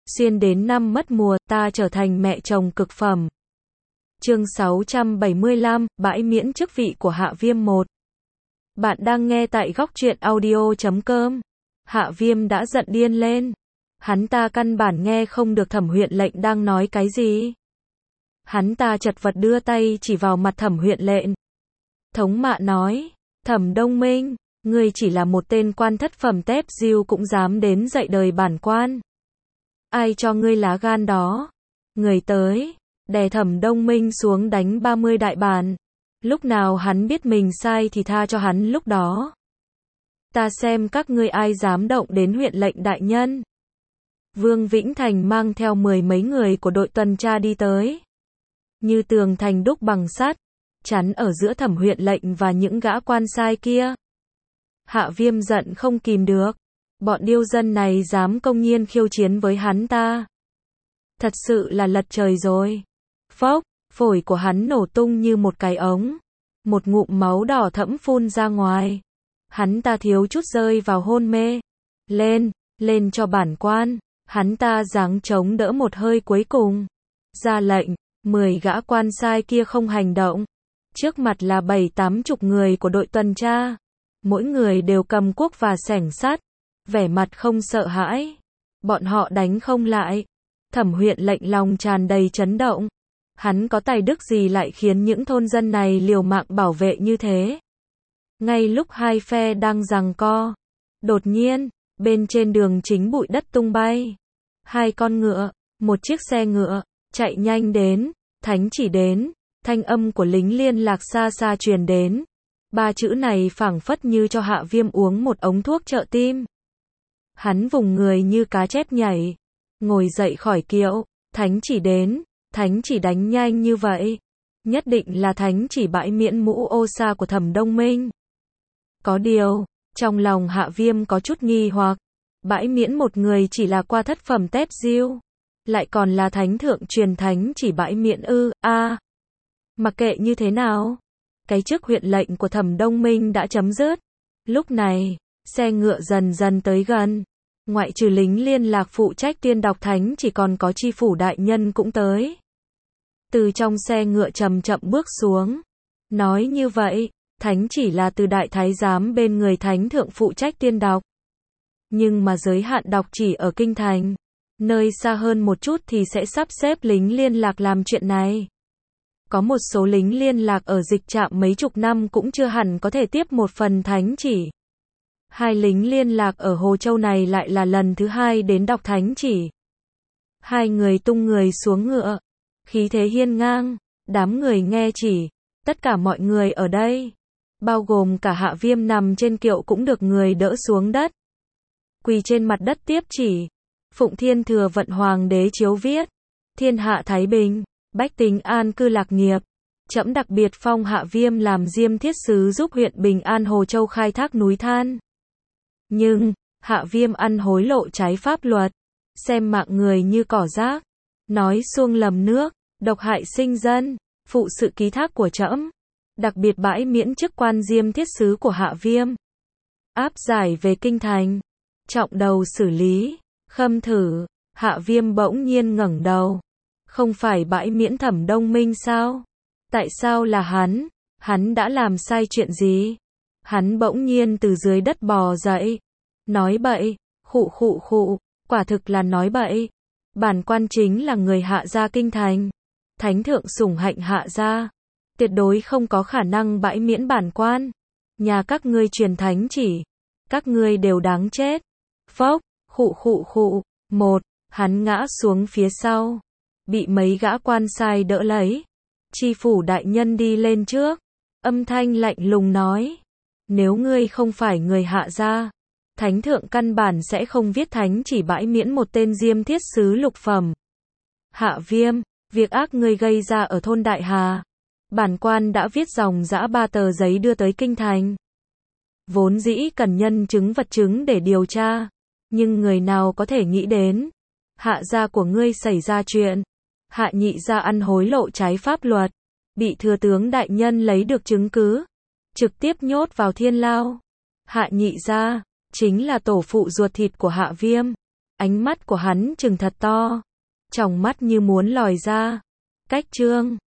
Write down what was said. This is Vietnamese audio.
Xuyên đến năm mất mùa, ta trở thành mẹ chồng cực phẩm. Chương 675, bãi miễn chức vị của Hạ Viêm 1. Bạn đang nghe tại góc truyện audio.com. Hạ Viêm đã giận điên lên. Hắn ta căn bản nghe không được Thẩm Huyện Lệnh đang nói cái gì. Hắn ta chật vật đưa tay chỉ vào mặt Thẩm Huyện Lệnh. Thống mạ nói, Thẩm Đông Minh, ngươi chỉ là một tên quan thất phẩm tép diêu cũng dám đến dạy đời bản quan. Ai cho ngươi lá gan đó? Người tới, đè Thẩm Đông Minh xuống đánh 30 đại bản. Lúc nào hắn biết mình sai thì tha cho hắn lúc đó. Ta xem các ngươi ai dám động đến huyện lệnh đại nhân. Vương Vĩnh Thành mang theo 10 mấy người của đội tuần tra đi tới. Như tường thành đúc bằng sắt, chắn ở giữa Thẩm Huyện Lệnh và những gã quan sai kia. Hạ Viêm giận không kìm được. Bọn điêu dân này dám công nhiên khiêu chiến với hắn ta. Thật sự là lật trời rồi. Phốc, phổi của hắn nổ tung như một cái ống. Một ngụm máu đỏ thẫm phun ra ngoài. Hắn ta thiếu chút rơi vào hôn mê. Lên cho bản quan. Hắn ta giáng chống đỡ một hơi cuối cùng. Ra lệnh, 10 gã quan sai kia không hành động. Trước mặt là 7-80 người của đội tuần tra. Mỗi người đều cầm cuốc và xẻng sắt. Vẻ mặt không sợ hãi. Bọn họ đánh không lại. Thẩm Huyện Lệnh lòng tràn đầy chấn động. Hắn có tài đức gì lại khiến những thôn dân này liều mạng bảo vệ như thế? Ngay lúc hai phe đang giằng co, đột nhiên, bên trên đường chính bụi đất tung bay. 2 con ngựa, một chiếc xe ngựa, chạy nhanh đến, thánh chỉ đến, thanh âm của lính liên lạc xa xa truyền đến. 3 chữ này phảng phất như cho Hạ Viêm uống một ống thuốc trợ tim. Hắn vùng người như cá chép nhảy, ngồi dậy khỏi kiệu, thánh chỉ đến, thánh chỉ đánh nhanh như vậy. Nhất định là thánh chỉ bãi miễn mũ ô sa của Thẩm Đông Minh. Có điều, trong lòng Hạ Viêm có chút nghi hoặc, bãi miễn một người chỉ là qua thất phẩm tép diêu, lại còn là thánh thượng truyền thánh chỉ bãi miễn ư? Mặc kệ như thế nào, cái chức huyện lệnh của Thẩm Đông Minh đã chấm dứt. Lúc này, xe ngựa dần dần tới gần. Ngoại trừ lính liên lạc phụ trách tuyên đọc thánh chỉ còn có tri phủ đại nhân cũng tới. Từ trong xe ngựa chậm chậm bước xuống. Nói như vậy, thánh chỉ là từ đại thái giám bên người thánh thượng phụ trách tuyên đọc. Nhưng mà giới hạn đọc chỉ ở kinh thành. Nơi xa hơn một chút thì sẽ sắp xếp lính liên lạc làm chuyện này. Có một số lính liên lạc ở dịch trạm mấy chục năm cũng chưa hẳn có thể tiếp một phần thánh chỉ. 2 lính liên lạc ở Hồ Châu này lại là lần thứ 2 đến đọc thánh chỉ. 2 người tung người xuống ngựa. Khí thế hiên ngang, đám người nghe chỉ. Tất cả mọi người ở đây, bao gồm cả Hạ Viêm nằm trên kiệu cũng được người đỡ xuống đất. Quỳ trên mặt đất tiếp chỉ. Phụng Thiên Thừa Vận Hoàng đế chiếu viết. Thiên hạ thái bình, bách tính an cư lạc nghiệp. Trẫm đặc biệt phong Hạ Viêm làm Diêm Thiết Sứ giúp huyện Bình An Hồ Châu khai thác núi than. Nhưng, Hạ Viêm ăn hối lộ trái pháp luật, xem mạng người như cỏ rác, nói xuông lầm nước, độc hại sinh dân, phụ sự ký thác của trẫm, đặc biệt bãi miễn chức quan Diêm Thiết Sứ của Hạ Viêm. Áp giải về kinh thành, trọng đầu xử lý, khâm thử. Hạ Viêm bỗng nhiên ngẩng đầu. Không phải bãi miễn Thẩm Đông Minh sao? Tại sao là hắn? Hắn đã làm sai chuyện gì? Hắn bỗng nhiên từ dưới đất bò dậy. Nói bậy, khụ, quả thực là nói bậy. Bản quan chính là người Hạ gia kinh thành. Thánh thượng sủng hạnh Hạ gia. Tuyệt đối không có khả năng bãi miễn bản quan. Nhà các ngươi truyền thánh chỉ. Các ngươi đều đáng chết. Phốc, khụ. Một, hắn ngã xuống phía sau. Bị mấy gã quan sai đỡ lấy. Tri phủ đại nhân đi lên trước. Âm thanh lạnh lùng nói. Nếu ngươi không phải người Hạ gia, thánh thượng căn bản sẽ không viết thánh chỉ bãi miễn một tên Diêm Thiết Sứ lục phẩm. Hạ Viêm, việc ác ngươi gây ra ở thôn Đại Hà, bản quan đã viết dòng dã 3 tờ giấy đưa tới kinh thành. Vốn dĩ cần nhân chứng vật chứng để điều tra, nhưng người nào có thể nghĩ đến, Hạ gia của ngươi xảy ra chuyện, Hạ nhị gia ăn hối lộ trái pháp luật, bị thừa tướng đại nhân lấy được chứng cứ, trực tiếp nhốt vào thiên lao. Hạ nhị gia chính là tổ phụ ruột thịt của Hạ Viêm. Ánh mắt của hắn trừng thật to. Tròng mắt như muốn lòi ra. Cách Trương